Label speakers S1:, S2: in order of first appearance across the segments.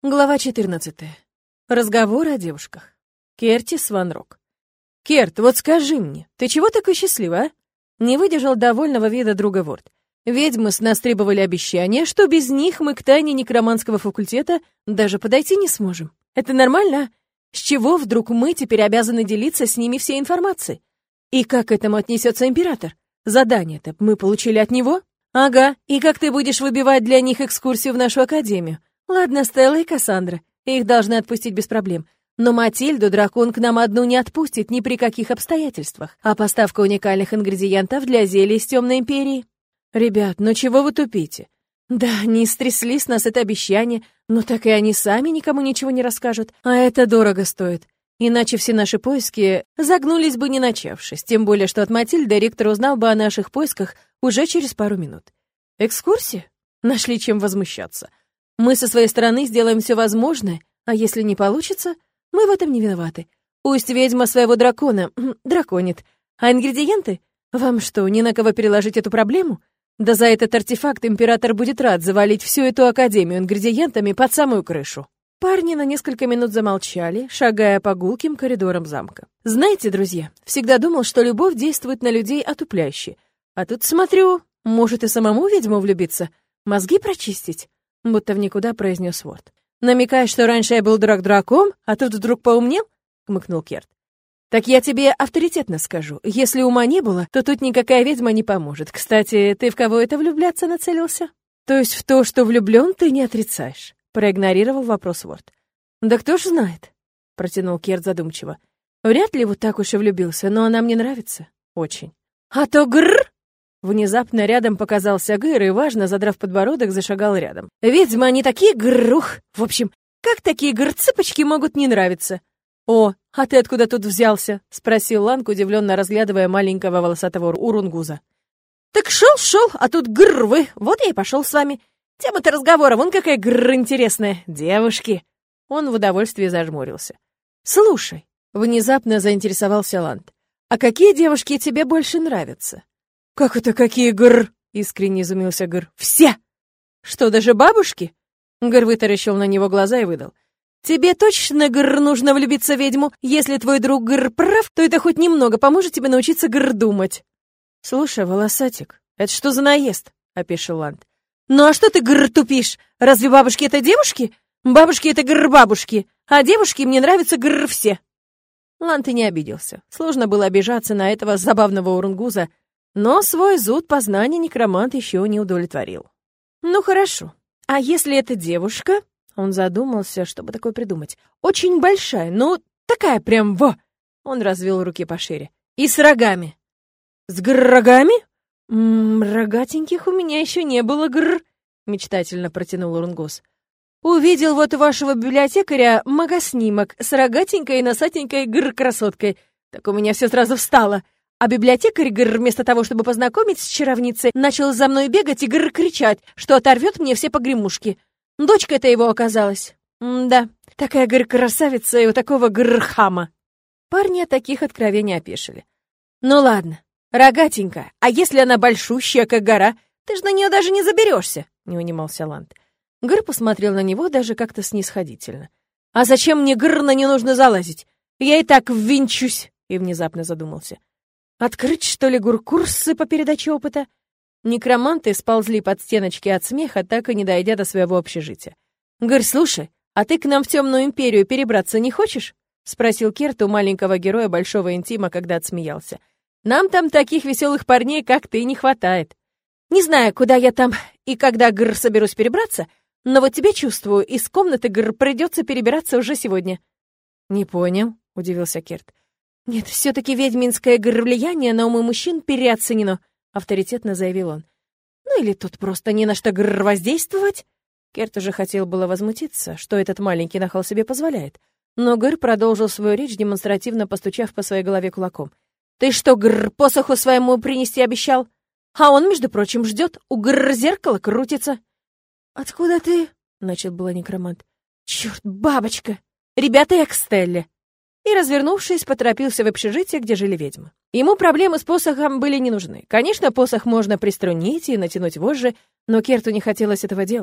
S1: Глава 14. Разговор о девушках. Кертис Ван Рок. «Керт, вот скажи мне, ты чего такой счастливый, а?» Не выдержал довольного вида друга Ворд. «Ведьмы с нас требовали обещания, что без них мы к тайне некроманского факультета даже подойти не сможем. Это нормально, а? С чего вдруг мы теперь обязаны делиться с ними всей информацией? И как к этому отнесется император? Задание-то мы получили от него? Ага, и как ты будешь выбивать для них экскурсию в нашу академию? Ладно, Стелла и Кассандра, их должны отпустить без проблем. Но Матильду дракон к нам одну не отпустит ни при каких обстоятельствах. А поставка уникальных ингредиентов для зелий из Темной Империи? Ребят, ну чего вы тупите? Да, не стрясли с нас это обещание, но так и они сами никому ничего не расскажут. А это дорого стоит. Иначе все наши поиски загнулись бы не начавшись. Тем более, что от Матильды ректор узнал бы о наших поисках уже через пару минут. Экскурсия? Нашли чем возмущаться. Мы со своей стороны сделаем все возможное, а если не получится, мы в этом не виноваты. Пусть ведьма своего дракона драконит. А ингредиенты? Вам что, не на кого переложить эту проблему? Да за этот артефакт император будет рад завалить всю эту академию ингредиентами под самую крышу. Парни на несколько минут замолчали, шагая по гулким коридорам замка. Знаете, друзья, всегда думал, что любовь действует на людей отупляюще. А тут смотрю, может и самому ведьму влюбиться, мозги прочистить. Будто в никуда произнес Ворд. «Намекаешь, что раньше я был дурак-дураком, а тут вдруг поумнел?» — хмыкнул Керт. «Так я тебе авторитетно скажу. Если ума не было, то тут никакая ведьма не поможет. Кстати, ты в кого это влюбляться нацелился?» «То есть в то, что влюблен, ты не отрицаешь?» — проигнорировал вопрос Ворд. «Да кто ж знает?» — протянул Керт задумчиво. «Вряд ли вот так уж и влюбился, но она мне нравится. Очень. А то грррр!» Внезапно рядом показался Гыр и, важно, задрав подбородок, зашагал рядом. «Ведьмы, они такие гррух! В общем, как такие грцыпочки могут не нравиться?» «О, а ты откуда тут взялся?» — спросил Ланг, удивленно разглядывая маленького волосатого урунгуза. «Так шел, а тут грр вы, вот я и пошел с вами. Тема-то разговора, вон какая грр интересная. Девушки!» Он в удовольствии зажмурился. «Слушай», — внезапно заинтересовался Ланд, «а какие девушки тебе больше нравятся?» «Как это какие гр?» — искренне изумился Гр. «Все!» «Что, даже бабушки?» Гр вытаращил на него глаза и выдал. «Тебе точно, Гр, нужно влюбиться в ведьму? Если твой друг Гр прав, то это хоть немного поможет тебе научиться Гр думать». «Слушай, волосатик, это что за наезд?» — опешил Ланд. «Ну а что ты, Гр, тупишь? Разве бабушки — это девушки? Бабушки — это Гр-бабушки, а девушки мне нравятся Гр все». Ланд и не обиделся. Сложно было обижаться на этого забавного урунгуза, но свой зуд познания некромант еще не удовлетворил. «Ну хорошо, а если эта девушка...» Он задумался, чтобы такое придумать. «Очень большая, ну, такая прям во...» Он развел руки пошире. «И с рогами». «С рогами? Рогатеньких у меня еще не было, мечтательно протянул Урунгус. «Увидел вот у вашего библиотекаря магоснимок с рогатенькой и носатенькой красоткой. Так у меня все сразу встало. А библиотекарь, вместо того, чтобы познакомить с чаровницей, начал за мной бегать и кричать, что оторвет мне все погремушки. Дочка это его оказалась. Да, такая красавица и у такого хама». Парни от таких откровений опешили. «Ну ладно, рогатенькая, а если она большущая, как гора, ты же на нее даже не заберешься», — не унимался Ланд. Гр посмотрел на него даже как-то снисходительно. «А зачем мне на нее нужно залазить? Я и так ввинчусь», — и внезапно задумался. «Открыть, что ли, курсы по передаче опыта?» Некроманты сползли под стеночки от смеха, так и не дойдя до своего общежития. «Гырь, слушай, а ты к нам в Темную Империю перебраться не хочешь?» — спросил Керт у маленького героя Большого Интима, когда отсмеялся. «Нам там таких веселых парней, как ты, не хватает. Не знаю, куда я там и когда, соберусь перебраться, но вот тебе чувствую, из комнаты, придется перебираться уже сегодня». «Не понял», — удивился Керт. «Нет, все-таки ведьминское влияние на умы мужчин переоценено», — авторитетно заявил он. «Ну или тут просто не на что воздействовать?» Керт уже хотел было возмутиться, что этот маленький нахал себе позволяет, но Гыр продолжил свою речь, демонстративно постучав по своей голове кулаком. «Ты что, посоху своему принести обещал? А он, между прочим, ждет, у зеркало крутится». «Откуда ты?» — начал было некромант. «Черт, бабочка! Ребята, я к Стелле!» И, развернувшись, поторопился в общежитие, где жили ведьмы. Ему проблемы с посохом были не нужны. Конечно, посох можно приструнить и натянуть вожжи, но Керту не хотелось этого делать.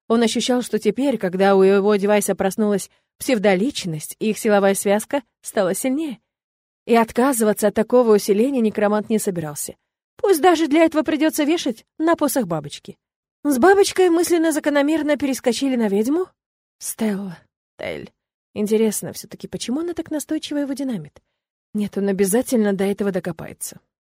S1: Он ощущал, что теперь, когда у его девайса проснулась псевдоличность, их силовая связка стала сильнее. И отказываться от такого усиления некромант не собирался. Пусть даже для этого придется вешать на посох бабочки. С бабочкой мысленно закономерно перескочили на ведьму. Стелла. Тель. Интересно все-таки, почему она так настойчиво его динамит? Нет, он обязательно до этого докопается.